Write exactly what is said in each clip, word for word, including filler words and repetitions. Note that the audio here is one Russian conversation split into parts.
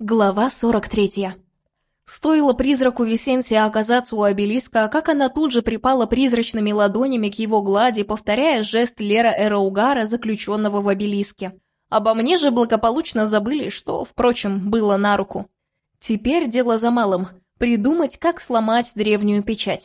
Глава сорок третья. Стоило призраку Висенсия оказаться у обелиска, как она тут же припала призрачными ладонями к его глади, повторяя жест Лера Эроугара, заключенного в обелиске. Обо мне же благополучно забыли, что, впрочем, было на руку. Теперь дело за малым – придумать, как сломать древнюю печать.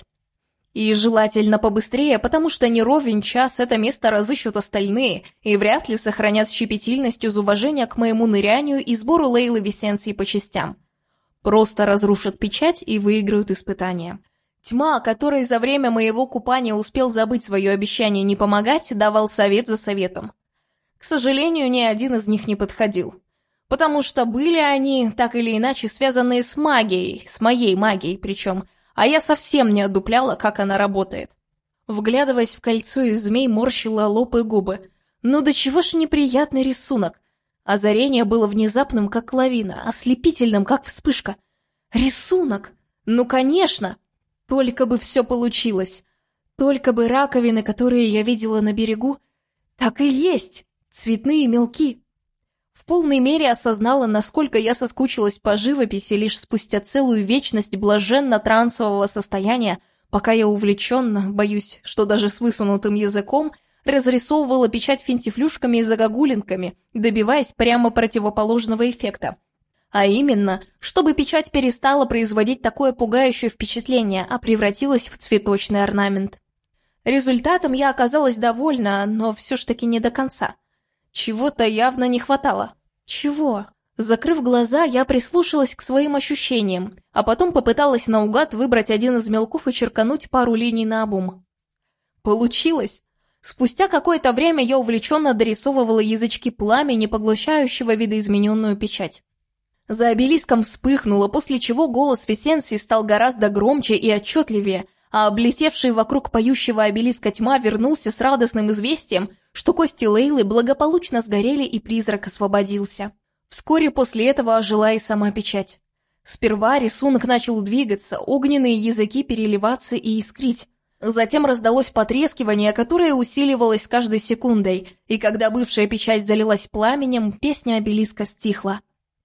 И желательно побыстрее, потому что не ровен час это место разыщут остальные и вряд ли сохранят щепетильность из уважения к моему нырянию и сбору Лейлы Висенсии по частям. Просто разрушат печать и выиграют испытания. Тьма, который за время моего купания успел забыть свое обещание не помогать, давал совет за советом. К сожалению, ни один из них не подходил. Потому что были они, так или иначе, связанные с магией, с моей магией причем, а я совсем не отдупляла, как она работает. Вглядываясь в кольцо из змей, морщила лоб и губы. Ну до чего ж неприятный рисунок. Озарение было внезапным, как лавина, ослепительным, как вспышка. Рисунок! Ну конечно! Только бы все получилось. Только бы раковины, которые я видела на берегу, так и есть, цветные мелки. В полной мере осознала, насколько я соскучилась по живописи лишь спустя целую вечность блаженно-трансового состояния, пока я увлеченно, боюсь, что даже с высунутым языком, разрисовывала печать финтифлюшками и загогулинками, добиваясь прямо противоположного эффекта. А именно, чтобы печать перестала производить такое пугающее впечатление, а превратилась в цветочный орнамент. Результатом я оказалась довольна, но все ж таки не до конца. Чего-то явно не хватало. Чего? Закрыв глаза, я прислушалась к своим ощущениям, а потом попыталась наугад выбрать один из мелков и черкануть пару линий наобум. Получилось! Спустя какое-то время я увлеченно дорисовывала язычки пламени, поглощающего видоизмененную печать. За обелиском вспыхнуло, после чего голос Висенсии стал гораздо громче и отчетливее, а облетевший вокруг поющего обелиска тьма вернулся с радостным известием, что кости Лейлы благополучно сгорели и призрак освободился. Вскоре после этого ожила и сама печать. Сперва рисунок начал двигаться, огненные языки переливаться и искрить. Затем раздалось потрескивание, которое усиливалось с каждой секундой, и когда бывшая печать залилась пламенем, песня обелиска стихла.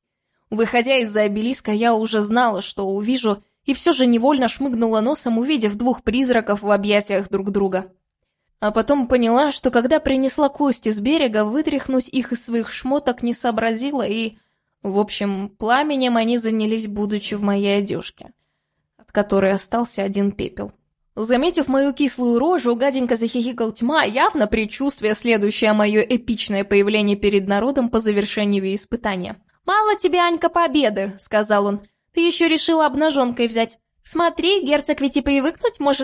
Выходя из-за обелиска, я уже знала, что увижу, и все же невольно шмыгнула носом, увидев двух призраков в объятиях друг друга. А потом поняла, что когда принесла кости с берега, вытряхнуть их из своих шмоток не сообразила и... В общем, пламенем они занялись, будучи в моей одежке, от которой остался один пепел. Заметив мою кислую рожу, гаденько захихикал тьма, явно предчувствуя следующее мое эпичное появление перед народом по завершению испытания. «Мало тебе, Анька, победы», — сказал он. «Ты еще решила обнаженкой взять. Смотри, герцог ведь и привыкнуть может».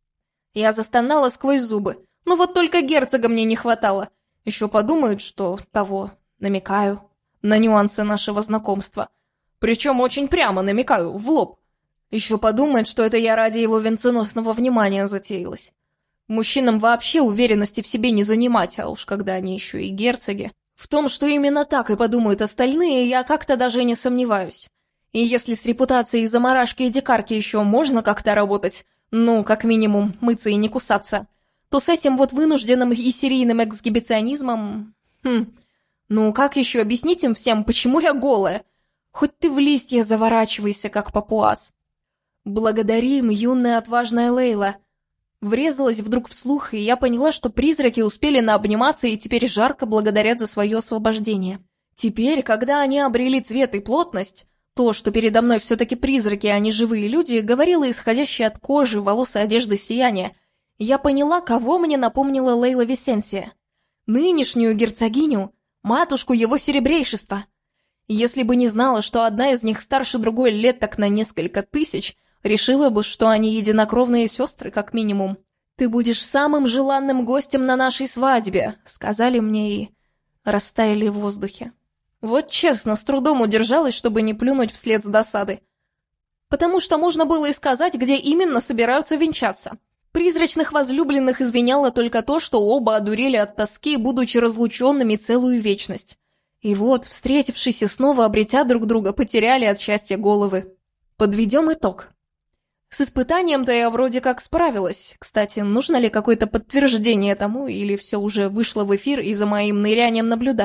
Я застонала сквозь зубы. Ну вот только герцога мне не хватало. Еще подумают, что того намекаю на нюансы нашего знакомства. Причем очень прямо намекаю, в лоб. Еще подумает, что это я ради его венценосного внимания затеялась. Мужчинам вообще уверенности в себе не занимать, а уж когда они еще и герцоги. В том, что именно так и подумают остальные, я как-то даже не сомневаюсь. И если с репутацией заморашки и дикарки еще можно как-то работать, ну, как минимум, мыться и не кусаться, то с этим вот вынужденным и серийным эксгибиционизмом... Хм, ну как еще объяснить им всем, почему я голая? Хоть ты в листья заворачивайся, как папуас. Благодарим, юная отважная Лейла. Врезалась вдруг вслух, и я поняла, что призраки успели наобниматься и теперь жарко благодарят за свое освобождение. Теперь, когда они обрели цвет и плотность, то, что передо мной все-таки призраки, а не живые люди, говорило исходящее от кожи, волос и одежды сияние. Я поняла, кого мне напомнила Лейла Висенсия. Нынешнюю герцогиню, матушку его серебрейшества. Если бы не знала, что одна из них старше другой лет так на несколько тысяч, решила бы, что они единокровные сестры, как минимум. «Ты будешь самым желанным гостем на нашей свадьбе», — сказали мне и растаяли в воздухе. Вот честно, с трудом удержалась, чтобы не плюнуть вслед с досады. Потому что можно было и сказать, где именно собираются венчаться. Призрачных возлюбленных извиняло только то, что оба одурели от тоски, будучи разлученными целую вечность. И вот, встретившись и снова обретя друг друга, потеряли от счастья головы. Подведем итог. С испытанием-то я вроде как справилась. Кстати, нужно ли какое-то подтверждение тому, или все уже вышло в эфир и за моим нырянием наблюдали?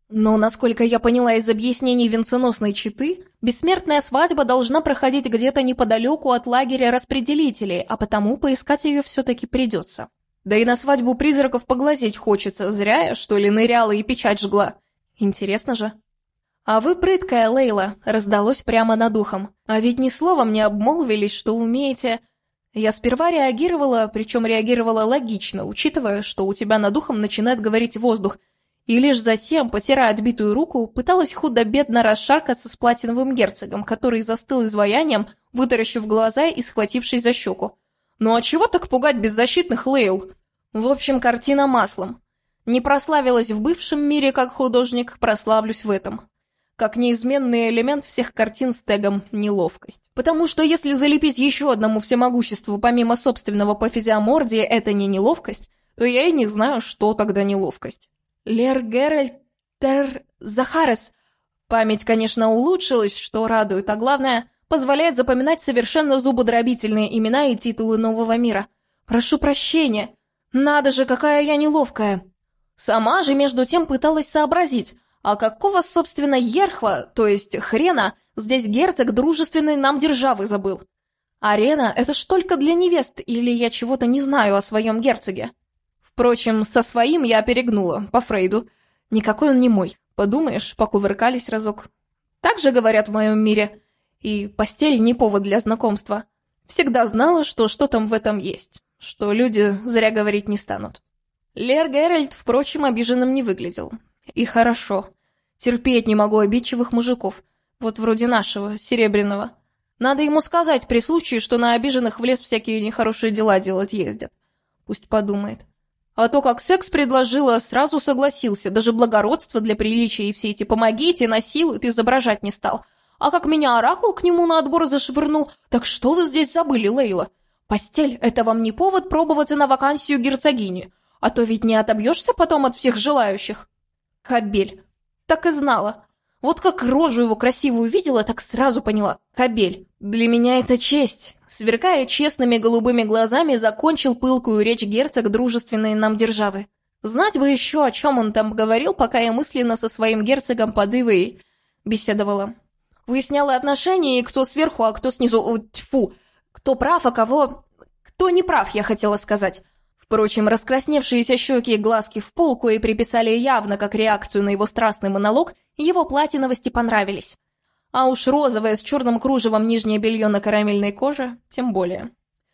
Но, насколько я поняла из объяснений венценосной четы, бессмертная свадьба должна проходить где-то неподалеку от лагеря распределителей, а потому поискать ее все-таки придется. Да и на свадьбу призраков поглазеть хочется, зря я, что ли, ныряла и печать жгла. Интересно же. «А вы прыткая, Лейла», — раздалось прямо над ухом. «А ведь ни словом не обмолвились, что умеете...» Я сперва реагировала, причем реагировала логично, учитывая, что у тебя над ухом начинает говорить воздух, и лишь затем, потирая отбитую руку, пыталась худо-бедно расшаркаться с платиновым герцогом, который застыл изваянием, вытаращив глаза и схватившись за щеку. «Ну а чего так пугать беззащитных, Лейл?» В общем, картина маслом. Не прославилась в бывшем мире как художник, прославлюсь в этом. Как неизменный элемент всех картин с тегом «неловкость». Потому что если залепить еще одному всемогуществу помимо собственного по физиомордии это не неловкость, то я и не знаю, что тогда неловкость. Лер Геральт Тер Захарес. Память, конечно, улучшилась, что радует, а главное, позволяет запоминать совершенно зубодробительные имена и титулы нового мира. Прошу прощения. Надо же, какая я неловкая. Сама же между тем пыталась сообразить, а какого, собственно, ерхва, то есть хрена, здесь герцог дружественной нам державы забыл? Арена — это ж только для невест, или я чего-то не знаю о своем герцоге? Впрочем, со своим я перегнула, по Фрейду. Никакой он не мой. Подумаешь, покувыркались разок. Так же говорят в моем мире. И постель не повод для знакомства. Всегда знала, что что там в этом есть. Что люди зря говорить не станут. Лер Геральт, впрочем, обиженным не выглядел. И хорошо. Терпеть не могу обидчивых мужиков. Вот вроде нашего, Серебряного. Надо ему сказать при случае, что на обиженных в лес всякие нехорошие дела делать ездят. Пусть подумает. А то, как секс предложила, сразу согласился, даже благородство для приличия и все эти «помогите», «насилуют» изображать не стал. А как меня оракул к нему на отбор зашвырнул, так что вы здесь забыли, Лейла? Постель — это вам не повод пробоваться на вакансию герцогини, а то ведь не отобьешься потом от всех желающих. Кобель. Так и знала. Вот как рожу его красивую видела, так сразу поняла. Кобель. Для меня это честь. Сверкая честными голубыми глазами, закончил пылкую речь герцог дружественной нам державы. Знать бы еще, о чем он там говорил, пока я мысленно со своим герцогом подывой беседовала. Выясняла отношения, и кто сверху, а кто снизу. О, тьфу. Кто прав, а кого... Кто не прав, я хотела сказать. Впрочем, раскрасневшиеся щеки и глазки в пол, кои приписали явно как реакцию на его страстный монолог, его платиновости понравились. А уж розовое с черным кружевом нижнее белье на карамельной коже, тем более.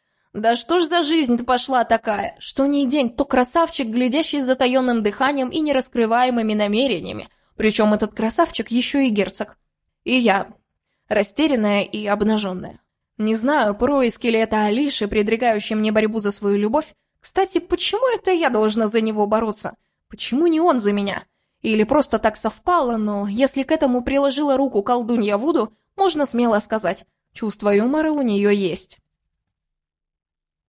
Да что ж за жизнь-то пошла такая, что ни день то красавчик, глядящий с затаенным дыханием и нераскрываемыми намерениями, причем этот красавчик еще и герцог. И я, растерянная и обнаженная. Не знаю, происки ли это Алиши, предрегающей мне борьбу за свою любовь. Кстати, почему это я должна за него бороться? Почему не он за меня? Или просто так совпало, но если к этому приложила руку колдунья Вуду, можно смело сказать, чувство юмора у нее есть.